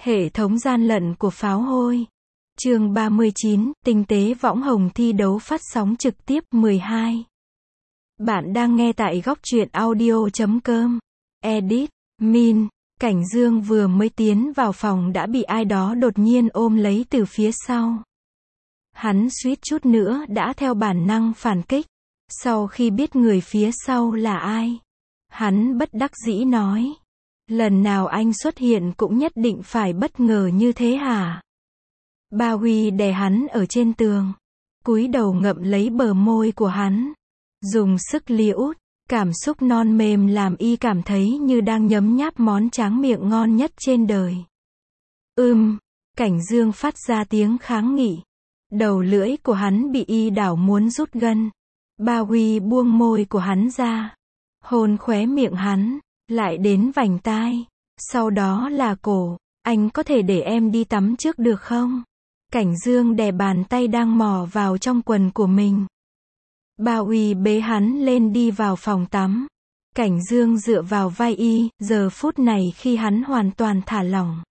Hệ thống gian lận của pháo hôi. Chương 39, tinh tế võng hồng thi đấu phát sóng trực tiếp 12. Bạn đang nghe tại góc truyện audio.com. Edit, Min. Cảnh Dương vừa mới tiến vào phòng đã bị ai đó đột nhiên ôm lấy từ phía sau. Hắn suýt chút nữa đã theo bản năng phản kích. Sau khi biết người phía sau là ai, hắn bất đắc dĩ nói. Lần nào anh xuất hiện cũng nhất định phải bất ngờ như thế hả? Ba Huy đè hắn ở trên tường, cúi đầu ngậm lấy bờ môi của hắn, dùng sức liễu, cảm xúc non mềm làm y cảm thấy như đang nhấm nháp món tráng miệng ngon nhất trên đời. Cảnh Dương phát ra tiếng kháng nghị. Đầu lưỡi của hắn bị y đảo muốn rút gân. Ba Huy buông môi của hắn ra, hôn khóe miệng hắn, lại đến vành tai, sau đó là cổ. Anh có thể để em đi tắm trước được không? Cảnh Dương đè bàn tay đang mò vào trong quần của mình. Ba Huy bế hắn lên đi vào phòng tắm. Cảnh Dương dựa vào vai y, giờ phút này khi hắn hoàn toàn thả lỏng,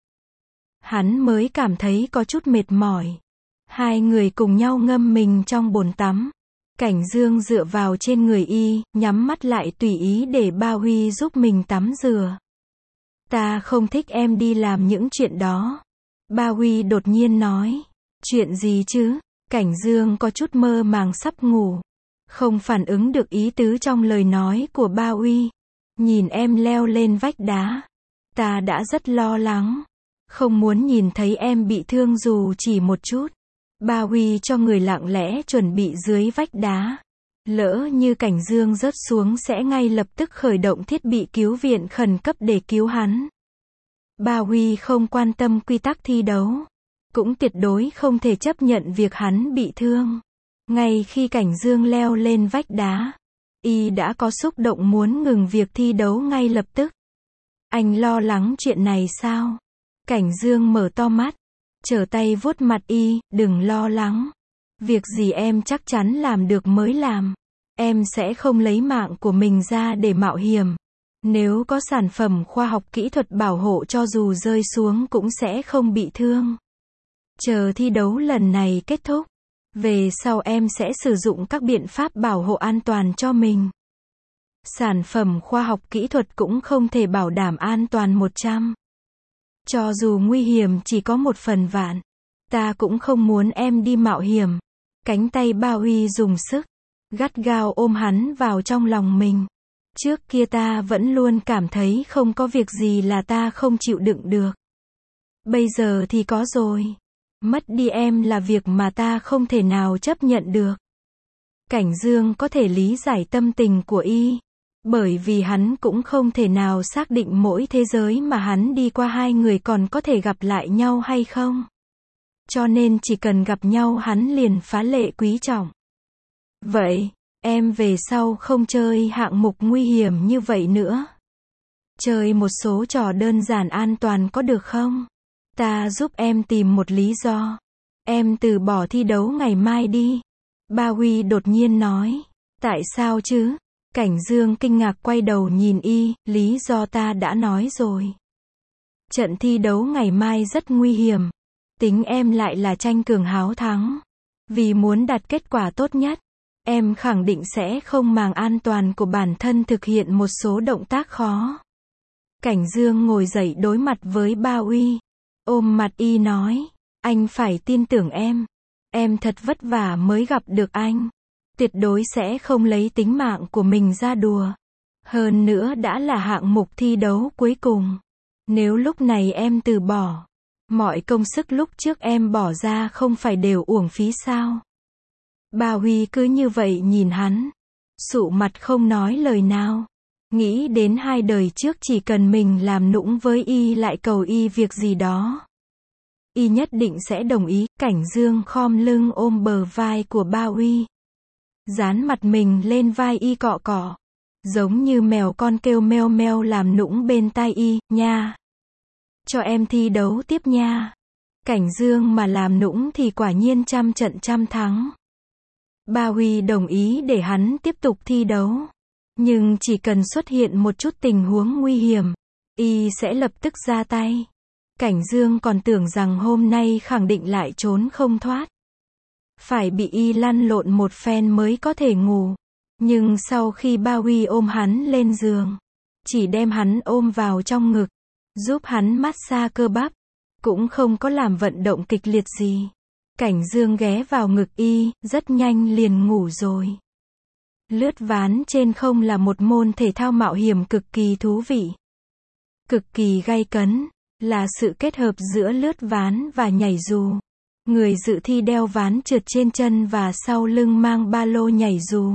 hắn mới cảm thấy có chút mệt mỏi. Hai người cùng nhau ngâm mình trong bồn tắm. Cảnh Dương dựa vào trên người y, nhắm mắt lại tùy ý để Ba Huy giúp mình tắm rửa. Ta không thích em đi làm những chuyện đó. Ba Huy đột nhiên nói. Chuyện gì chứ? Cảnh Dương có chút mơ màng sắp ngủ, không phản ứng được ý tứ trong lời nói của Ba Huy. Nhìn em leo lên vách đá, ta đã rất lo lắng, không muốn nhìn thấy em bị thương dù chỉ một chút. Ba Huy cho người lặng lẽ chuẩn bị dưới vách đá. Lỡ như Cảnh Dương rớt xuống sẽ ngay lập tức khởi động thiết bị cứu viện khẩn cấp để cứu hắn. Ba Huy không quan tâm quy tắc thi đấu, cũng tuyệt đối không thể chấp nhận việc hắn bị thương. Ngay khi Cảnh Dương leo lên vách đá, y đã có xúc động muốn ngừng việc thi đấu ngay lập tức. Anh lo lắng chuyện này sao? Cảnh Dương mở to mắt, trở tay vuốt mặt y. Đừng lo lắng. Việc gì em chắc chắn làm được mới làm. Em sẽ không lấy mạng của mình ra để mạo hiểm. Nếu có sản phẩm khoa học kỹ thuật bảo hộ cho dù rơi xuống cũng sẽ không bị thương. Chờ thi đấu lần này kết thúc, về sau em sẽ sử dụng các biện pháp bảo hộ an toàn cho mình. Sản phẩm khoa học kỹ thuật cũng không thể bảo đảm an toàn 100%. Cho dù nguy hiểm chỉ có 1/1000, ta cũng không muốn em đi mạo hiểm. Cánh tay Ba Huy dùng sức, gắt gao ôm hắn vào trong lòng mình. Trước kia ta vẫn luôn cảm thấy không có việc gì là ta không chịu đựng được. Bây giờ thì có rồi. Mất đi em là việc mà ta không thể nào chấp nhận được. Cảnh Dương có thể lý giải tâm tình của y, bởi vì hắn cũng không thể nào xác định mỗi thế giới mà hắn đi qua hai người còn có thể gặp lại nhau hay không. Cho nên chỉ cần gặp nhau hắn liền phá lệ quý trọng. Vậy, em về sau không chơi hạng mục nguy hiểm như vậy nữa. Chơi một số trò đơn giản an toàn có được không? Ta giúp em tìm một lý do. Em từ bỏ thi đấu ngày mai đi. Ba Huy đột nhiên nói. Tại sao chứ? Cảnh Dương kinh ngạc quay đầu nhìn y. Lý do ta đã nói rồi. Trận thi đấu ngày mai rất nguy hiểm. Tính em lại là tranh cường háo thắng. Vì muốn đạt kết quả tốt nhất, em khẳng định sẽ không màng an toàn của bản thân thực hiện một số động tác khó. Cảnh Dương ngồi dậy đối mặt với Ba Huy, ôm mặt y nói. Anh phải tin tưởng em. Em thật vất vả mới gặp được anh. Tuyệt đối sẽ không lấy tính mạng của mình ra đùa. Hơn nữa đã là hạng mục thi đấu cuối cùng. Nếu lúc này em từ bỏ, mọi công sức lúc trước em bỏ ra không phải đều uổng phí sao? Ba Huy cứ như vậy nhìn hắn, sụ mặt không nói lời nào. Nghĩ đến hai đời trước chỉ cần mình làm nũng với y lại cầu y việc gì đó, y nhất định sẽ đồng ý. Cảnh Dương khom lưng ôm bờ vai của Ba Huy, dán mặt mình lên vai y cọ cọ, giống như mèo con kêu meo meo làm nũng bên tai y. Nha, cho em thi đấu tiếp nha. Cảnh Dương mà làm nũng thì quả nhiên trăm trận trăm thắng. Ba Huy đồng ý để hắn tiếp tục thi đấu, nhưng chỉ cần xuất hiện một chút tình huống nguy hiểm, y sẽ lập tức ra tay. Cảnh Dương còn tưởng rằng hôm nay khẳng định lại trốn không thoát. Phải bị y lăn lộn một phen mới có thể ngủ. Nhưng sau khi Ba Huy ôm hắn lên giường, chỉ đem hắn ôm vào trong ngực, giúp hắn massage cơ bắp, cũng không có làm vận động kịch liệt gì. Cảnh Dương ghé vào ngực y, rất nhanh liền ngủ rồi. Lướt ván trên không là một môn thể thao mạo hiểm cực kỳ thú vị. Cực kỳ gay cấn, là sự kết hợp giữa lướt ván và nhảy dù. Người dự thi đeo ván trượt trên chân và sau lưng mang ba lô nhảy dù.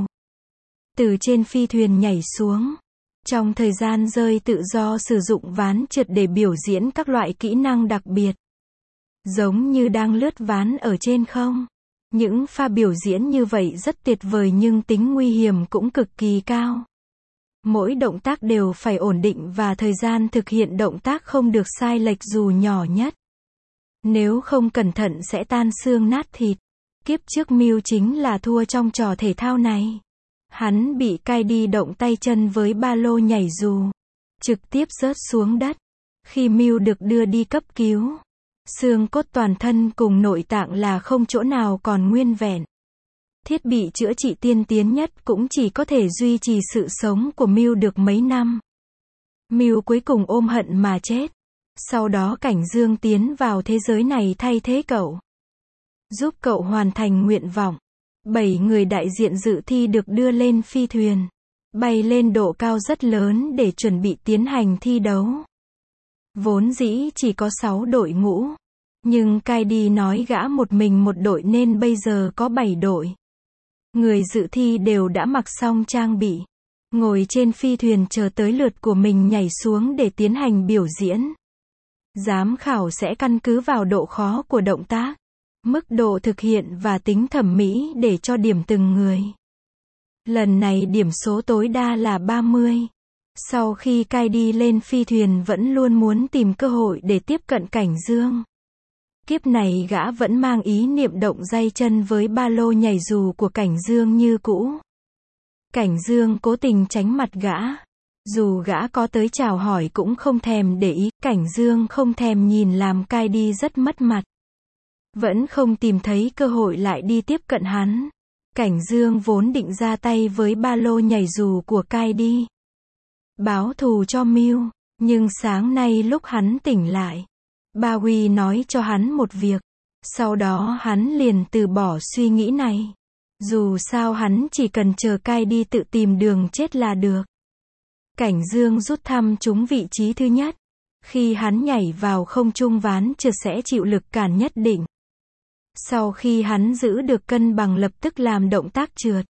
Từ trên phi thuyền nhảy xuống. Trong thời gian rơi tự do sử dụng ván trượt để biểu diễn các loại kỹ năng đặc biệt. Giống như đang lướt ván ở trên không. Những pha biểu diễn như vậy rất tuyệt vời nhưng tính nguy hiểm cũng cực kỳ cao. Mỗi động tác đều phải ổn định và thời gian thực hiện động tác không được sai lệch dù nhỏ nhất. Nếu không cẩn thận sẽ tan xương nát thịt. Kiếp trước Mew chính là thua trong trò thể thao này. Hắn bị cai đi động tay chân với ba lô nhảy dù. Trực tiếp rớt xuống đất. Khi Mew được đưa đi cấp cứu, xương cốt toàn thân cùng nội tạng là không chỗ nào còn nguyên vẹn. Thiết bị chữa trị tiên tiến nhất cũng chỉ có thể duy trì sự sống của Mew được mấy năm. Mew cuối cùng ôm hận mà chết. Sau đó Cảnh Dương tiến vào thế giới này thay thế cậu. Giúp cậu hoàn thành nguyện vọng. 7 người đại diện dự thi được đưa lên phi thuyền. Bay lên độ cao rất lớn để chuẩn bị tiến hành thi đấu. Vốn dĩ chỉ có 6 đội ngũ. Nhưng Kaidi nói gã một mình một đội nên bây giờ có 7 đội. Người dự thi đều đã mặc xong trang bị. Ngồi trên phi thuyền chờ tới lượt của mình nhảy xuống để tiến hành biểu diễn. Giám khảo sẽ căn cứ vào độ khó của động tác, mức độ thực hiện và tính thẩm mỹ để cho điểm từng người. Lần này điểm số tối đa là 30. Sau khi Kaidi lên phi thuyền vẫn luôn muốn tìm cơ hội để tiếp cận Cảnh Dương. Kiếp này gã vẫn mang ý niệm động day chân với ba lô nhảy dù của Cảnh Dương như cũ. Cảnh Dương cố tình tránh mặt gã. Dù gã có tới chào hỏi cũng không thèm để ý, Cảnh Dương không thèm nhìn làm Kaidi rất mất mặt. Vẫn không tìm thấy cơ hội lại đi tiếp cận hắn. Cảnh Dương vốn định ra tay với ba lô nhảy dù của Kaidi. Báo thù cho Mew, nhưng sáng nay lúc hắn tỉnh lại, Ba Huy nói cho hắn một việc. Sau đó hắn liền từ bỏ suy nghĩ này. Dù sao hắn chỉ cần chờ Kaidi tự tìm đường chết là được. Cảnh Dương rút thăm trúng vị trí thứ nhất. Khi hắn nhảy vào không trung ván trượt sẽ chịu lực cản nhất định. Sau khi hắn giữ được cân bằng lập tức làm động tác trượt.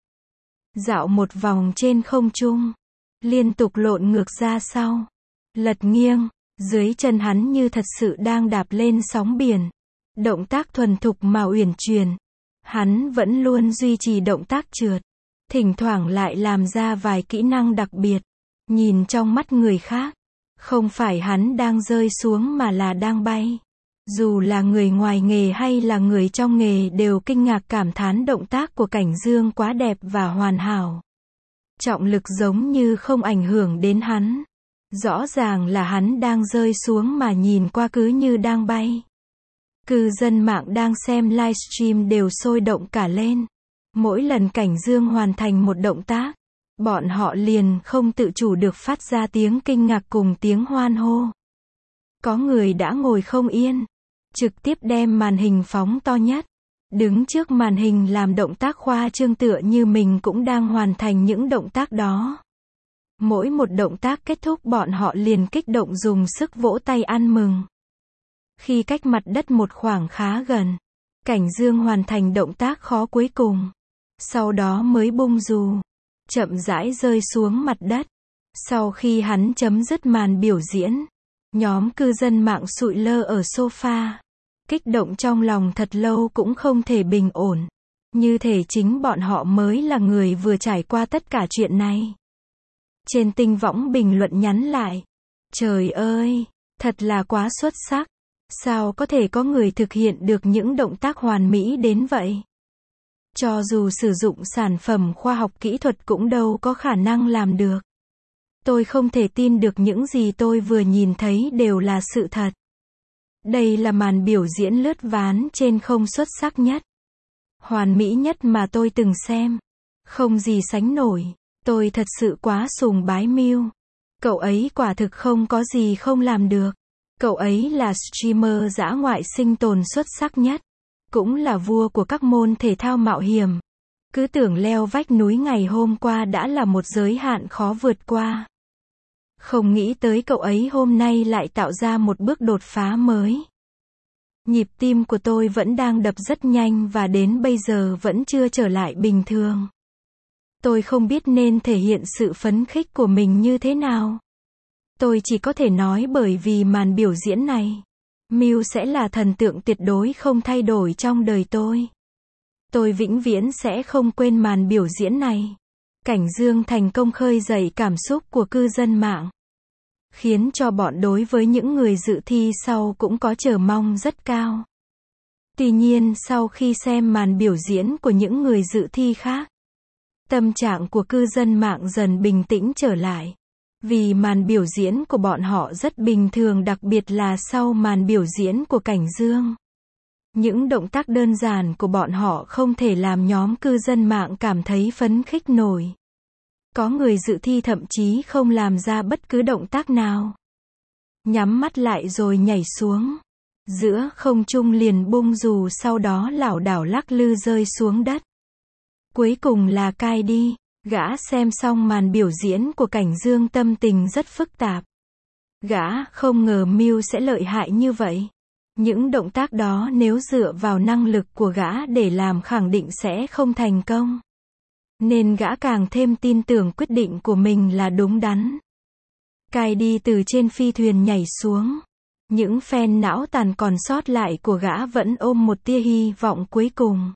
Dạo một vòng trên không trung. Liên tục lộn ngược ra sau. Lật nghiêng. Dưới chân hắn như thật sự đang đạp lên sóng biển. Động tác thuần thục mà uyển chuyển. Hắn vẫn luôn duy trì động tác trượt. Thỉnh thoảng lại làm ra vài kỹ năng đặc biệt. Nhìn trong mắt người khác, không phải hắn đang rơi xuống mà là đang bay. Dù là người ngoài nghề hay là người trong nghề đều kinh ngạc cảm thán động tác của Cảnh Dương quá đẹp và hoàn hảo. Trọng lực giống như không ảnh hưởng đến hắn. Rõ ràng là hắn đang rơi xuống mà nhìn qua cứ như đang bay. Cư dân mạng đang xem livestream đều sôi động cả lên. Mỗi lần Cảnh Dương hoàn thành một động tác, bọn họ liền không tự chủ được phát ra tiếng kinh ngạc cùng tiếng hoan hô. Có người đã ngồi không yên, trực tiếp đem màn hình phóng to nhất, đứng trước màn hình làm động tác khoa trương tựa như mình cũng đang hoàn thành những động tác đó. Mỗi một động tác kết thúc bọn họ liền kích động dùng sức vỗ tay ăn mừng. Khi cách mặt đất một khoảng khá gần, Cảnh Dương hoàn thành động tác khó cuối cùng. Sau đó mới bung dù, chậm rãi rơi xuống mặt đất. Sau khi hắn chấm dứt màn biểu diễn, nhóm cư dân mạng sụi lơ ở sofa. Kích động trong lòng thật lâu cũng không thể bình ổn. Như thể chính bọn họ mới là người vừa trải qua tất cả chuyện này. Trên tinh võng bình luận nhắn lại. Trời ơi, thật là quá xuất sắc. Sao có thể có người thực hiện được những động tác hoàn mỹ đến vậy? Cho dù sử dụng sản phẩm khoa học kỹ thuật cũng đâu có khả năng làm được. Tôi không thể tin được những gì tôi vừa nhìn thấy đều là sự thật. Đây là màn biểu diễn lướt ván trên không xuất sắc nhất, hoàn mỹ nhất mà tôi từng xem. Không gì sánh nổi. Tôi thật sự quá sùng bái Mew. Cậu ấy quả thực không có gì không làm được. Cậu ấy là streamer dã ngoại sinh tồn xuất sắc nhất. Cũng là vua của các môn thể thao mạo hiểm. Cứ tưởng leo vách núi ngày hôm qua đã là một giới hạn khó vượt qua. Không nghĩ tới cậu ấy hôm nay lại tạo ra một bước đột phá mới. Nhịp tim của tôi vẫn đang đập rất nhanh và đến bây giờ vẫn chưa trở lại bình thường. Tôi không biết nên thể hiện sự phấn khích của mình như thế nào. Tôi chỉ có thể nói bởi vì màn biểu diễn này, Mew sẽ là thần tượng tuyệt đối không thay đổi trong đời tôi. Tôi vĩnh viễn sẽ không quên màn biểu diễn này. Cảnh Dương thành công khơi dậy cảm xúc của cư dân mạng, khiến cho bọn đối với những người dự thi sau cũng có chờ mong rất cao. Tuy nhiên sau khi xem màn biểu diễn của những người dự thi khác, tâm trạng của cư dân mạng dần bình tĩnh trở lại. Vì màn biểu diễn của bọn họ rất bình thường, đặc biệt là sau màn biểu diễn của Cảnh Dương. Những động tác đơn giản của bọn họ không thể làm nhóm cư dân mạng cảm thấy phấn khích nổi. Có người dự thi thậm chí không làm ra bất cứ động tác nào. Nhắm mắt lại rồi nhảy xuống. Giữa không trung liền bung dù sau đó lảo đảo lắc lư rơi xuống đất. Cuối cùng là Kylie. Gã xem xong màn biểu diễn của Cảnh Dương tâm tình rất phức tạp. Gã không ngờ Mew sẽ lợi hại như vậy. Những động tác đó nếu dựa vào năng lực của gã để làm khẳng định sẽ không thành công. Nên gã càng thêm tin tưởng quyết định của mình là đúng đắn. Kylie từ trên phi thuyền nhảy xuống. Những fan não tàn còn sót lại của gã vẫn ôm một tia hy vọng cuối cùng.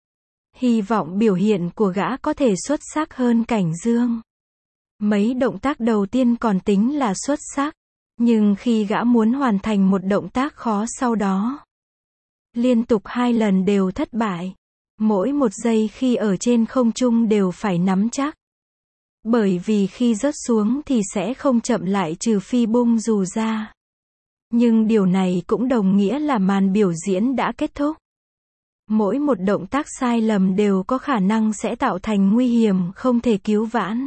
Hy vọng biểu hiện của gã có thể xuất sắc hơn Cảnh Dương. Mấy động tác đầu tiên còn tính là xuất sắc. Nhưng khi gã muốn hoàn thành một động tác khó sau đó, liên tục 2 lần đều thất bại. Mỗi một giây khi ở trên không trung đều phải nắm chắc. Bởi vì khi rớt xuống thì sẽ không chậm lại trừ phi bung dù ra. Nhưng điều này cũng đồng nghĩa là màn biểu diễn đã kết thúc. Mỗi một động tác sai lầm đều có khả năng sẽ tạo thành nguy hiểm không thể cứu vãn.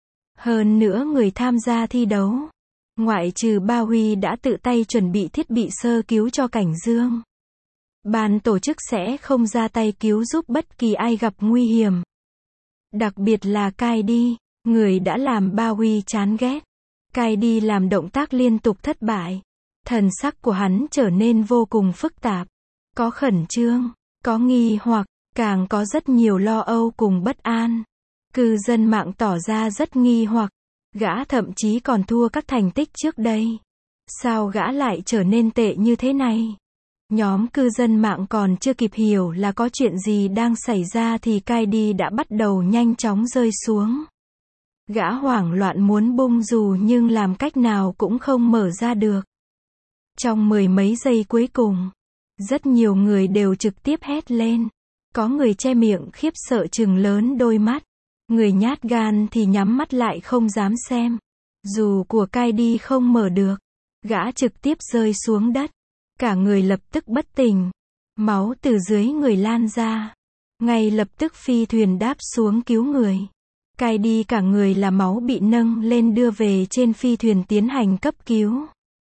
Hơn nữa người tham gia thi đấu, ngoại trừ Ba Huy đã tự tay chuẩn bị thiết bị sơ cứu cho Cảnh Dương, ban tổ chức sẽ không ra tay cứu giúp bất kỳ ai gặp nguy hiểm. Đặc biệt là Kylie, người đã làm Ba Huy chán ghét. Kylie làm động tác liên tục thất bại. Thần sắc của hắn trở nên vô cùng phức tạp. Có khẩn trương, có nghi hoặc, càng có rất nhiều lo âu cùng bất an. Cư dân mạng tỏ ra rất nghi hoặc. Gã thậm chí còn thua các thành tích trước đây. Sao gã lại trở nên tệ như thế này? Nhóm cư dân mạng còn chưa kịp hiểu là có chuyện gì đang xảy ra thì Kylie đã bắt đầu nhanh chóng rơi xuống. Gã hoảng loạn muốn bung dù nhưng làm cách nào cũng không mở ra được. Trong 10 mấy giây cuối cùng, rất nhiều người đều trực tiếp hét lên. Có người che miệng khiếp sợ trừng lớn đôi mắt. Người nhát gan thì nhắm mắt lại không dám xem. Dù của Kylie không mở được, gã trực tiếp rơi xuống đất. Cả người lập tức bất tỉnh. Máu từ dưới người lan ra. Ngay lập tức phi thuyền đáp xuống cứu người. Kylie cả người là máu bị nâng lên đưa về trên phi thuyền tiến hành cấp cứu.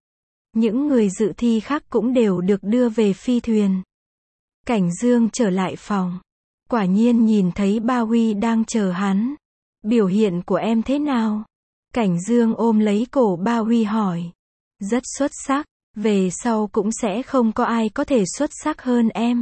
Những người dự thi khác cũng đều được đưa về phi thuyền. Cảnh Dương trở lại phòng. Quả nhiên nhìn thấy Ba Huy đang chờ hắn. Biểu hiện của em thế nào? Cảnh Dương ôm lấy cổ Ba Huy hỏi. Rất xuất sắc, về sau cũng sẽ không có ai có thể xuất sắc hơn em.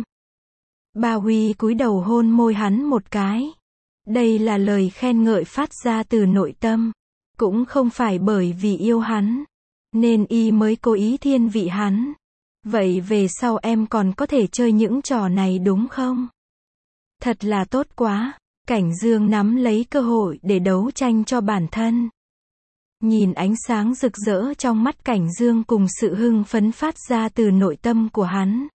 Ba Huy cúi đầu hôn môi hắn một cái. Đây là lời khen ngợi phát ra từ nội tâm. Cũng không phải bởi vì yêu hắn, nên y mới cố ý thiên vị hắn. Vậy về sau em còn có thể chơi những trò này đúng không? Thật là tốt quá. Cảnh Dương nắm lấy cơ hội để đấu tranh cho bản thân. Nhìn ánh sáng rực rỡ trong mắt Cảnh Dương cùng sự hưng phấn phát ra từ nội tâm của hắn.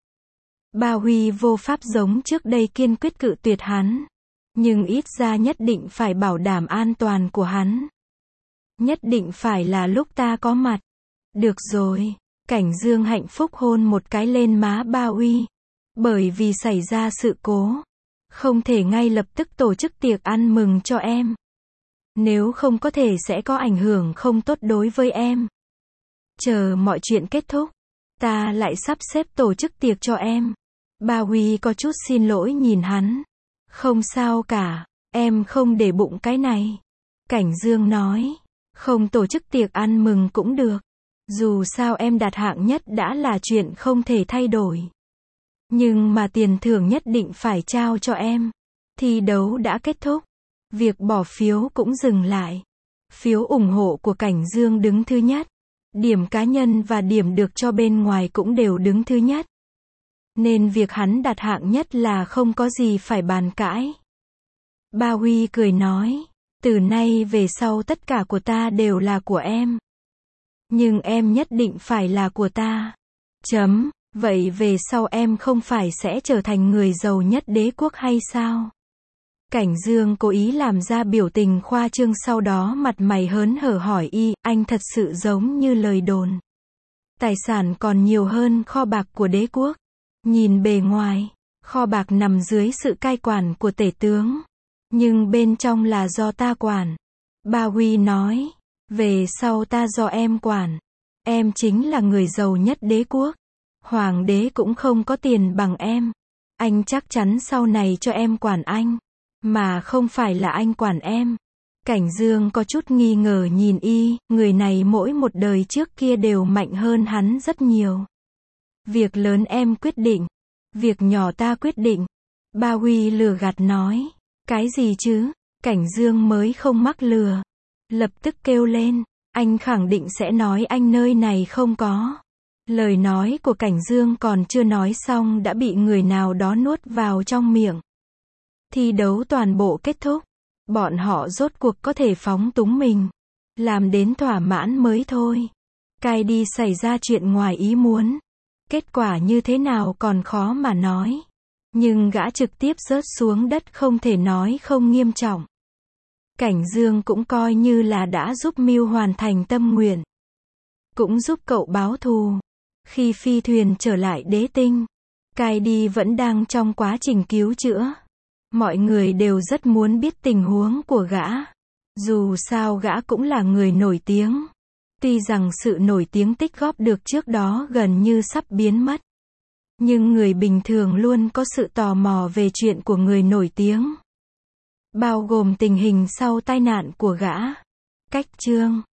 Ba Huy vô pháp giống trước đây kiên quyết cự tuyệt hắn. Nhưng ít ra nhất định phải bảo đảm an toàn của hắn. Nhất định phải là lúc ta có mặt. Được rồi. Cảnh Dương hạnh phúc hôn một cái lên má Ba Uy. Bởi vì xảy ra sự cố, không thể ngay lập tức tổ chức tiệc ăn mừng cho em. Nếu không có thể sẽ có ảnh hưởng không tốt đối với em. Chờ mọi chuyện kết thúc, ta lại sắp xếp tổ chức tiệc cho em. Ba Huy có chút xin lỗi nhìn hắn. Không sao cả, em không để bụng cái này. Cảnh Dương nói, không tổ chức tiệc ăn mừng cũng được. Dù sao em đạt hạng nhất đã là chuyện không thể thay đổi. Nhưng mà tiền thưởng nhất định phải trao cho em. Thi đấu đã kết thúc. Việc bỏ phiếu cũng dừng lại. Phiếu ủng hộ của Cảnh Dương đứng thứ nhất. Điểm cá nhân và điểm được cho bên ngoài cũng đều đứng thứ nhất. Nên việc hắn đạt hạng nhất là không có gì phải bàn cãi. Ba Huy cười nói, từ nay về sau tất cả của ta đều là của em. Nhưng em nhất định phải là của ta. Vậy về sau em không phải sẽ trở thành người giàu nhất đế quốc hay sao? Cảnh Dương cố ý làm ra biểu tình khoa trương, sau đó mặt mày hớn hở hỏi y, anh thật sự giống như lời đồn. Tài sản còn nhiều hơn kho bạc của đế quốc. Nhìn bề ngoài, kho bạc nằm dưới sự cai quản của tể tướng. Nhưng bên trong là do ta quản. Ba Huy nói, về sau ta do em quản. Em chính là người giàu nhất đế quốc. Hoàng đế cũng không có tiền bằng em. Anh chắc chắn sau này cho em quản anh. Mà không phải là anh quản em. Cảnh Dương có chút nghi ngờ nhìn y, người này mỗi một đời trước kia đều mạnh hơn hắn rất nhiều. Việc lớn em quyết định. Việc nhỏ ta quyết định. Ba Huy lừa gạt nói. Cái gì chứ? Cảnh Dương mới không mắc lừa. Lập tức kêu lên. Anh khẳng định sẽ nói anh nơi này không có. Lời nói của Cảnh Dương còn chưa nói xong đã bị người nào đó nuốt vào trong miệng. Thi đấu toàn bộ kết thúc. Bọn họ rốt cuộc có thể phóng túng mình. Làm đến thỏa mãn mới thôi. Cai đi xảy ra chuyện ngoài ý muốn. Kết quả như thế nào còn khó mà nói. Nhưng gã trực tiếp rớt xuống đất không thể nói không nghiêm trọng. Cảnh Dương cũng coi như là đã giúp Mưu hoàn thành tâm nguyện. Cũng giúp cậu báo thù. Khi phi thuyền trở lại đế tinh, Cai đi vẫn đang trong quá trình cứu chữa. Mọi người đều rất muốn biết tình huống của gã. Dù sao gã cũng là người nổi tiếng. Tuy rằng sự nổi tiếng tích góp được trước đó gần như sắp biến mất. Nhưng người bình thường luôn có sự tò mò về chuyện của người nổi tiếng. Bao gồm tình hình sau tai nạn của gã. Cách chương